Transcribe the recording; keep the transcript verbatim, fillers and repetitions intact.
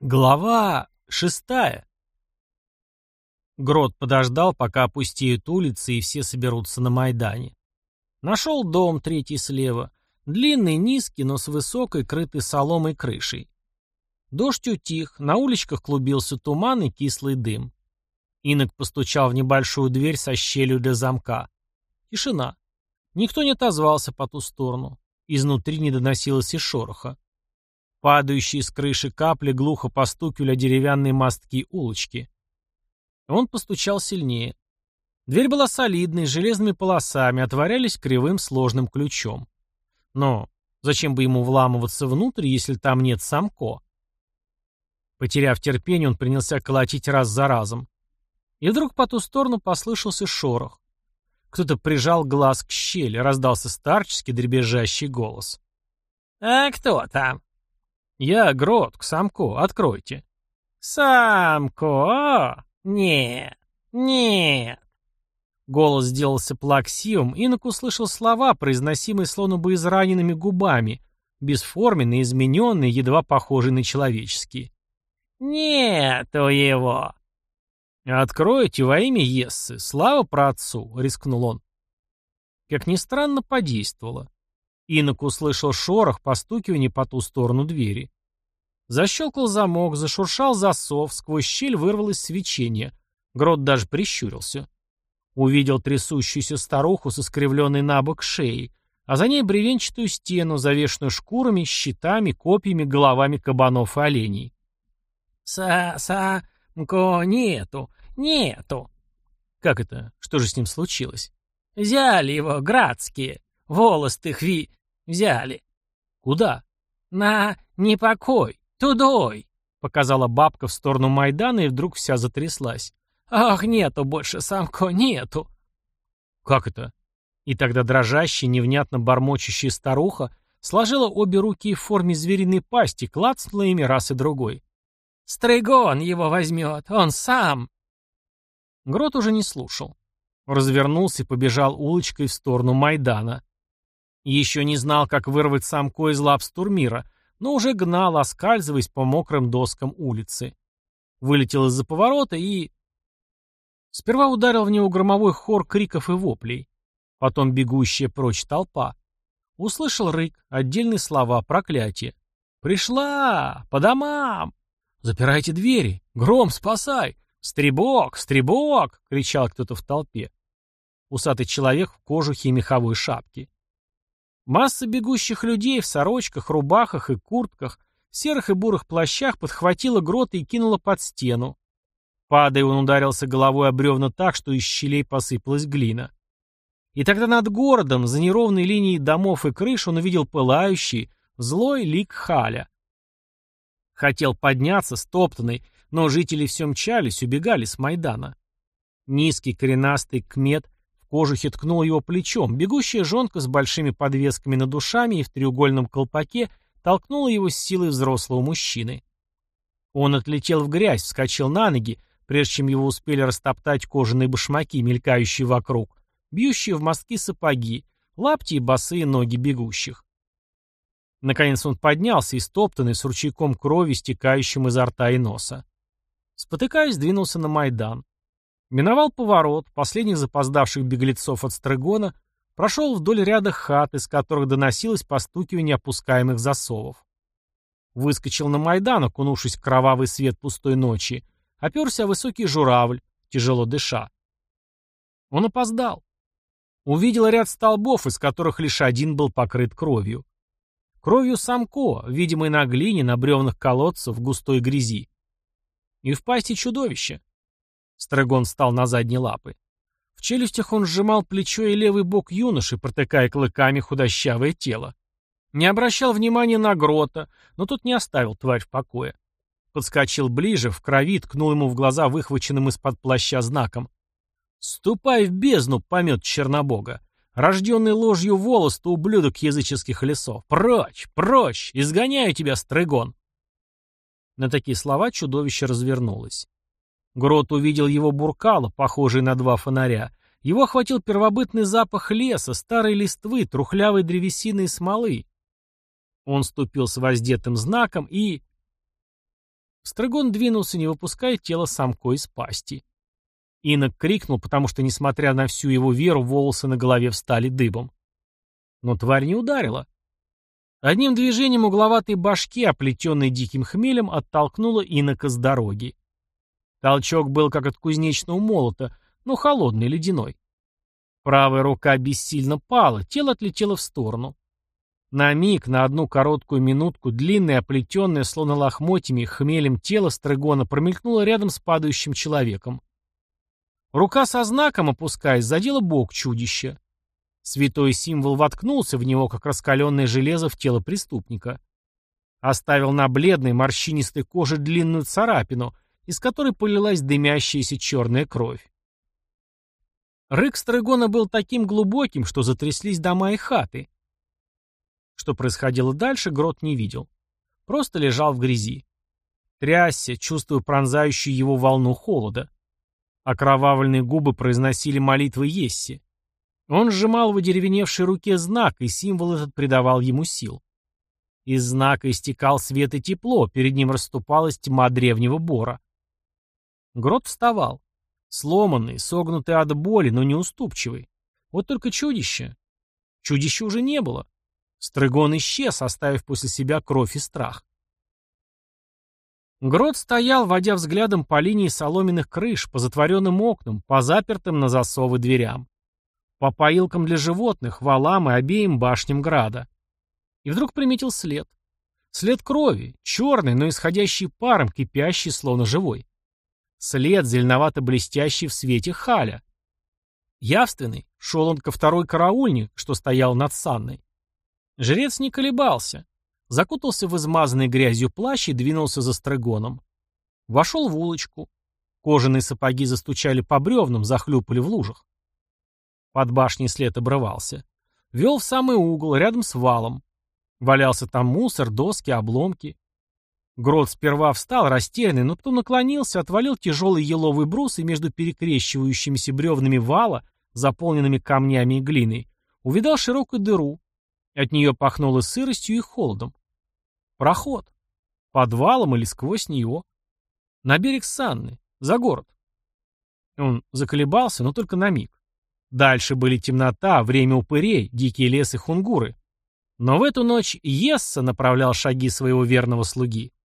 Глава шестая. Грот подождал, пока опустеют улицы и все соберутся на Майдане. Нашел дом, третий слева. Длинный, низкий, но с высокой, крытой соломой крышей. Дождь утих, на уличках клубился туман и кислый дым. Инок постучал в небольшую дверь со щелью для замка. Тишина. Никто не отозвался по ту сторону. Изнутри не доносилось и шороха. Падающие с крыши капли глухо постукивали о деревянные мостки улочки. Он постучал сильнее. Дверь была солидной, с железными полосами, отворялись кривым сложным ключом. Но зачем бы ему вламываться внутрь, если там нет Самко? Потеряв терпение, он принялся колотить раз за разом. И вдруг по ту сторону послышался шорох. Кто-то прижал глаз к щели, раздался старческий дребезжащий голос. «А кто там?» «Я Грот, к Самко, откройте». «Самко? Нет, нет». Голос сделался плаксивым, Инок услышал слова, произносимые словно бы израненными губами, бесформенные, измененные, едва похожие на человеческие. «Нету его». «Откройте во имя Ессы, слава праотцу», — рискнул он. Как ни странно, подействовало. Инок услышал шорох, постукивание по ту сторону двери. Защелкал замок, зашуршал засов, сквозь щель вырвалось свечение. Грот даже прищурился. Увидел трясущуюся старуху со скривленной набок шеей, а за ней бревенчатую стену, завешенную шкурами, щитами, копьями, головами кабанов и оленей. «Са-са-ко нету, нету». Как это? Что же с ним случилось? «Взяли его, градские, волостых ви... взяли». Куда? «На непокой, тудой», — показала бабка в сторону Майдана, и вдруг вся затряслась. «Ах, нету больше, Самко, нету». Как это? И тогда дрожащая, невнятно бормочущая старуха сложила обе руки в форме звериной пасти, клацнула ими раз и другой. «Стригон его возьмет, он сам». Грот уже не слушал. Развернулся и побежал улочкой в сторону Майдана. Еще не знал, как вырвать Самко из лап Стурмира, но уже гнал, оскальзываясь по мокрым доскам улицы. Вылетел из-за поворота и... Сперва ударил в него громовой хор криков и воплей. Потом бегущая прочь толпа. Услышал рык, отдельные слова, проклятие. «Пришла! По домам! Запирайте двери! Гром, спасай! Стребок! Стребок!» — кричал кто-то в толпе. Усатый человек в кожухе и меховой шапке. Масса бегущих людей в сорочках, рубахах и куртках, в серых и бурых плащах подхватила Грота и кинула под стену. Падая, он ударился головой о бревна так, что из щелей посыпалась глина. И тогда над городом, за неровной линией домов и крыш, он увидел пылающий, злой лик Халя. Хотел подняться, стоптанный, но жители все мчались, убегали с Майдана. Низкий коренастый кмет в кожухе ткнул его плечом, бегущая жонка с большими подвесками над ушами и в треугольном колпаке толкнула его с силой взрослого мужчины. Он отлетел в грязь, вскочил на ноги, прежде чем его успели растоптать кожаные башмаки, мелькающие вокруг, бьющие в мостки сапоги, лапти и босые ноги бегущих. Наконец он поднялся, истоптанный, с ручейком крови, стекающим изо рта и носа. Спотыкаясь, двинулся на Майдан. Миновал поворот, последних запоздавших беглецов от Стригона, прошел вдоль ряда хат, из которых доносилось постукивание опускаемых засовов. Выскочил на Майдан, окунувшись в кровавый свет пустой ночи, оперся о высокий журавль, тяжело дыша. Он опоздал. Увидел ряд столбов, из которых лишь один был покрыт кровью. Кровью Самко, видимой на глине, на бревнах колодцев, в густой грязи. И в пасти чудовища. Стригон встал на задние лапы. В челюстях он сжимал плечо и левый бок юноши, протыкая клыками худощавое тело. Не обращал внимания на Грота, но тот не оставил тварь в покое. Подскочил ближе, в крови, ткнул ему в глаза выхваченным из-под плаща знаком. «Ступай в бездну, помет Чернобога! Рожденный ложью волос, ты ублюдок языческих лесов! Прочь, прочь! Изгоняю тебя, Стригон!» На такие слова чудовище развернулось. Грот увидел его буркало, похожее на два фонаря. Его охватил первобытный запах леса, старой листвы, трухлявой древесины и смолы. Он ступил с воздетым знаком и... Стрыгон двинулся, не выпуская тело самко из пасти. Инок крикнул, потому что, несмотря на всю его веру, волосы на голове встали дыбом. Но тварь не ударила. Одним движением угловатой башки, оплетенной диким хмелем, оттолкнула инока с дороги. Толчок был как от кузнечного молота, но холодный, ледяной. Правая рука бессильно пала, тело отлетело в сторону. На миг, на одну короткую минутку, длинное, оплетенное, словно лохмотьями, хмелем тело Стрыгона промелькнуло рядом с падающим человеком. Рука со знаком, опускаясь, задела бок чудища. Святой символ воткнулся в него, как раскаленное железо в тело преступника. Оставил на бледной, морщинистой коже длинную царапину, из которой полилась дымящаяся черная кровь. Рык Стрыгона был таким глубоким, что затряслись дома и хаты. Что происходило дальше, Грот не видел. Просто лежал в грязи. Трясся, чувствуя пронзающую его волну холода. Окровавленные губы произносили молитвы Йесси. Он сжимал в одеревеневшей руке знак, и символ этот придавал ему сил. Из знака истекал свет и тепло, перед ним расступалась тьма древнего бора. Грот вставал. Сломанный, согнутый от боли, но неуступчивый. Вот только чудище. Чудища уже не было. Стрыгон исчез, оставив после себя кровь и страх. Грот стоял, водя взглядом по линии соломенных крыш, по затворенным окнам, по запертым на засовы дверям, по поилкам для животных, валам и обеим башням града. И вдруг приметил след. След крови, черный, но исходящий паром, кипящий, словно живой. След, зеленовато-блестящий в свете халя. Явственный, шел он ко второй караульне, что стоял над санной. Жрец не колебался. Закутался в измазанный грязью плащ и двинулся за Стрыгоном. Вошел в улочку. Кожаные сапоги застучали по бревнам, захлюпали в лужах. Под башней след обрывался. Вел в самый угол, рядом с валом. Валялся там мусор, доски, обломки. Грот сперва встал, растерянный, но потом наклонился, отвалил тяжелый еловый брус и между перекрещивающимися бревнами вала, заполненными камнями и глиной, увидал широкую дыру. От нее пахнуло сыростью и холодом. Проход. Под валом или сквозь него. На берег Санны, за город. Он заколебался, но только на миг. Дальше были темнота, время упырей, дикий лес и хунгуры. Но в эту ночь Йесса направлял шаги своего верного слуги.